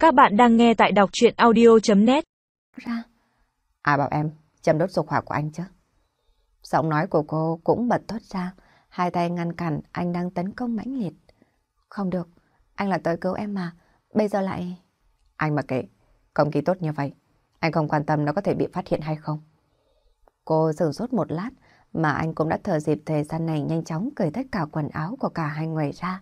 Các bạn đang nghe tại đọc truyện audio.net. Ra. Ai bảo em châm đốt dục hỏa của anh chứ? Giọng nói của cô cũng bật thốt ra, hai tay ngăn cản anh đang tấn công mãnh liệt. Không được, anh là tới cứu em mà, bây giờ lại... Anh mà kệ, không khí tốt như vậy, anh không quan tâm nó có thể bị phát hiện hay không. Cô sửng sốt một lát, mà anh cũng đã thừa dịp thời gian này nhanh chóng cởi tất cả quần áo của cả hai người ra.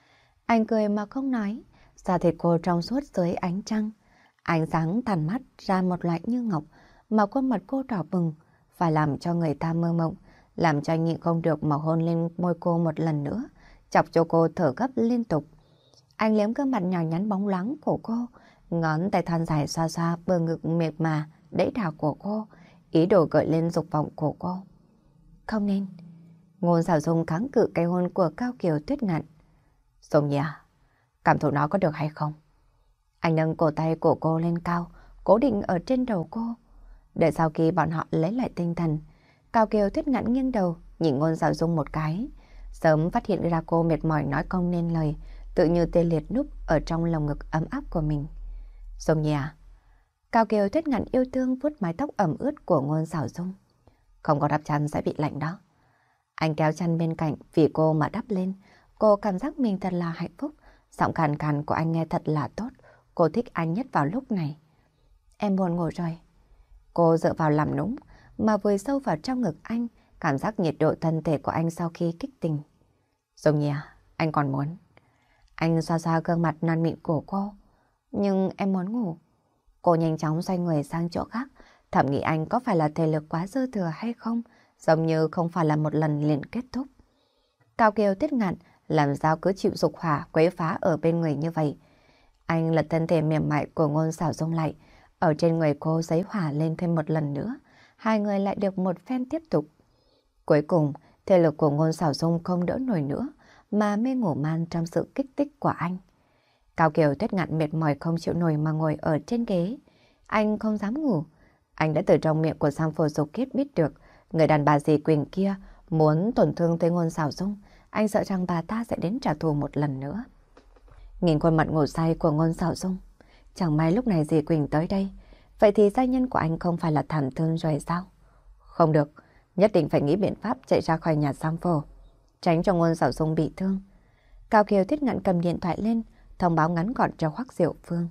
Anh cười mà không nói, da thịt cô trong suốt dưới ánh trăng. Ánh sáng tàn mắt ra một loại như ngọc, mà khuôn mặt cô đỏ bừng, phải làm cho người ta mơ mộng, làm cho anh nhịn không được mà hôn lên môi cô một lần nữa, chọc cho cô thở gấp liên tục. Anh liếm gương mặt nhỏ nhắn bóng loáng của cô, ngón tay thon dài xoa xoa bờ ngực mềm mà, đẫy đào của cô, ý đồ gợi lên dục vọng của cô. Không nên. Ngôn Sảo Dung kháng cự cái hôn của Cao Kiều Tuyết Ngạn. Dung Nhi à, cảm thụ nó có được hay không? Anh nâng cổ tay của cô lên cao, cố định ở trên đầu cô. Để sau khi bọn họ lấy lại tinh thần, Cao Kiều Tuyết Ngạn nghiêng đầu, nhìn Ngôn Sảo Dung một cái. Sớm phát hiện ra cô mệt mỏi nói không nên lời, tự như tê liệt núp ở trong lồng ngực ấm áp của mình. Dung Nhi à? Cao Kiều Tuyết Ngạn yêu thương vuốt mái tóc ẩm ướt của Ngôn Sảo Dung. Không có đắp chăn sẽ bị lạnh đó. Anh kéo chăn bên cạnh vì cô mà đắp lên. Cô cảm giác mình thật là hạnh phúc. Giọng khàn khàn của anh nghe thật là tốt. Cô thích anh nhất vào lúc này. Em buồn ngủ rồi. Cô dựa vào làm nũng mà vùi sâu vào trong ngực anh, cảm giác nhiệt độ thân thể của anh sau khi kích tình. Dung Nhi à, anh còn muốn. Anh xoa xoa gương mặt non mịn của cô. Nhưng em muốn ngủ. Cô nhanh chóng xoay người sang chỗ khác, thầm nghĩ anh có phải là thể lực quá dư thừa hay không, giống như không phải là một lần liền kết thúc. Cao Kiều Tuyết Ngạn làm sao cứ chịu dục hỏa quấy phá ở bên người như vậy. Anh lật thân thể mềm mại của Ngôn Sảo Dung lại, ở trên người cô giấy hỏa lên thêm một lần nữa, hai người lại được một phen tiếp tục. Cuối cùng, thể lực của Ngôn Sảo Dung không đỡ nổi nữa, mà mê ngủ man trong sự kích thích của anh. Cao Kiều Tuyết Ngạn mệt mỏi không chịu nổi mà ngồi ở trên ghế. Anh không dám ngủ. Anh đã từ trong miệng của Sam Phổ Dục Kiết biết được người đàn bà dì Quỳnh kia muốn tổn thương tới Ngôn Sảo Dung. Anh sợ rằng bà ta sẽ đến trả thù một lần nữa. Nhìn khuôn mặt ngủ say của Ngôn Sảo Dung, chẳng may lúc này dì Quỳnh tới đây. Vậy thì gia nhân của anh không phải là thảm thương rồi sao? Không được, nhất định phải nghĩ biện pháp chạy ra khỏi nhà Sam Phổ, tránh cho Ngôn Sảo Dung bị thương. Cao Kiều Tuyết Ngạn cầm điện thoại lên, thông báo ngắn gọn cho Hoắc Diệu Phương.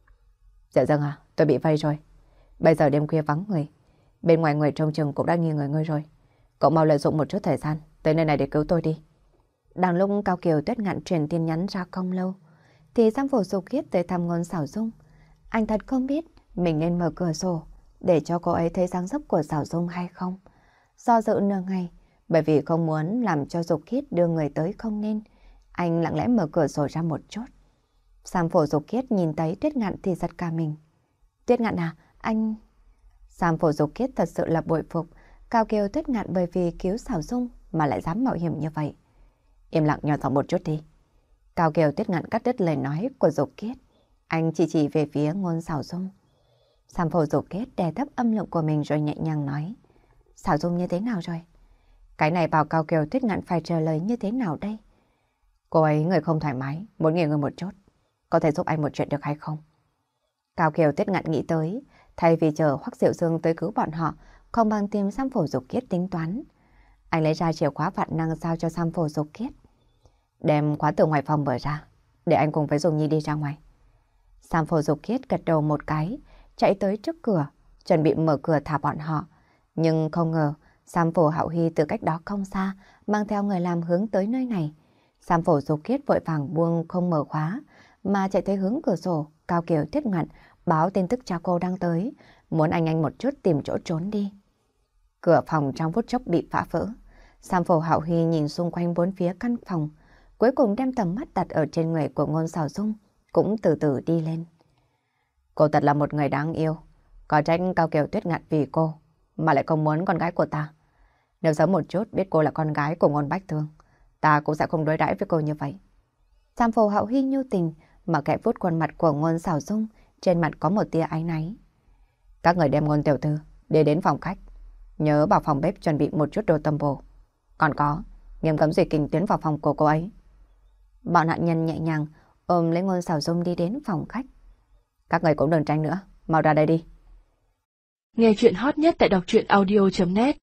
Dạ dâng à, tôi bị vây rồi. Bây giờ đêm khuya vắng người, bên ngoài người trông chừng cũng đã nghi ngờ ngươi rồi. Cậu mau lợi dụng một chút thời gian tới nơi này để cứu tôi đi. Đang lúc Cao Kiều Tuyết Ngạn truyền tin nhắn ra không lâu, thì Sam Phổ Dục Kiết tới thăm Ngôn Sảo Dung. Anh thật không biết mình nên mở cửa sổ để cho cô ấy thấy dáng dấp của Sảo Dung hay không. Do dự nửa ngày, bởi vì không muốn làm cho Dục Kiết đưa người tới không nên, anh lặng lẽ mở cửa sổ ra một chút. Sam Phổ Dục Kiết nhìn thấy Tuyết Ngạn thì giật cả mình. Tuyết Ngạn à, anh... Sam Phổ Dục Kiết thật sự là bội phục Cao Kiều Tuyết Ngạn bởi vì cứu Sảo Dung mà lại dám mạo hiểm như vậy. Im lặng nhỏ giọng một chút đi. Cao Kiều Tuyết Ngạn cắt đứt lời nói của Dục Kiết. Anh chỉ về phía Ngôn Sảo Dung. Sam Phổ Dục Kiết đè thấp âm lượng của mình rồi nhẹ nhàng nói. Sảo Dung như thế nào rồi? Cái này bảo Cao Kiều Tuyết Ngạn phải trả lời như thế nào đây? Cô ấy người không thoải mái, muốn nghỉ ngơi một chút. Có thể giúp anh một chuyện được hay không? Cao Kiều Tuyết Ngạn nghĩ tới, thay vì chờ Hoắc Diệu Dương tới cứu bọn họ, không bằng tìm Sam Phổ Dục Kiết tính toán. Anh lấy ra chìa khóa vạn năng giao cho Sam Phổ Dục Kiết. Đem khóa từ ngoài phòng mở ra, để anh cùng với Dung Nhi đi ra ngoài. Sam Phổ Dục Kiết gật đầu một cái, chạy tới trước cửa, chuẩn bị mở cửa thả bọn họ. Nhưng không ngờ, Sam Phổ Hạo Hy từ cách đó không xa, mang theo người làm hướng tới nơi này. Sam Phổ Dục Kiết vội vàng buông không mở khóa, mà chạy tới hướng cửa sổ. Cao Kiều Tuyết Ngạn báo tin tức cha cô đang tới, muốn anh một chút tìm chỗ trốn đi. Cửa phòng trong phút chốc bị phá vỡ. Sam Phổ Hạo Hy nhìn xung quanh bốn phía căn phòng, cuối cùng đem tầm mắt đặt ở trên người của Ngôn Sảo Dung, cũng từ từ đi lên. Cô thật là một người đáng yêu, có trách Cao Kiều Tuyết Ngạn vì cô, mà lại không muốn con gái của ta. Nếu sớm một chút biết cô là con gái của Ngôn Bách Thương, ta cũng sẽ không đối đãi với cô như vậy. Sam Phổ Hạo Hy nhu tình mà kẻ vuốt khuôn mặt của Ngôn Sảo Dung, trên mặt có một tia áy náy. Các người đem Ngôn tiểu thư đi đến phòng khách, nhớ vào phòng bếp chuẩn bị một chút đồ tầm bổ. Còn có, nghiêm cấm Duy Kình tiến vào phòng của cô ấy. Bọn nạn nhân nhẹ nhàng ôm lấy Ngôn Sảo Dung đi đến phòng khách. Các người cũng đừng tranh nữa, mau ra đây đi. Nghe chuyện hot nhất tại đọc truyện audio.net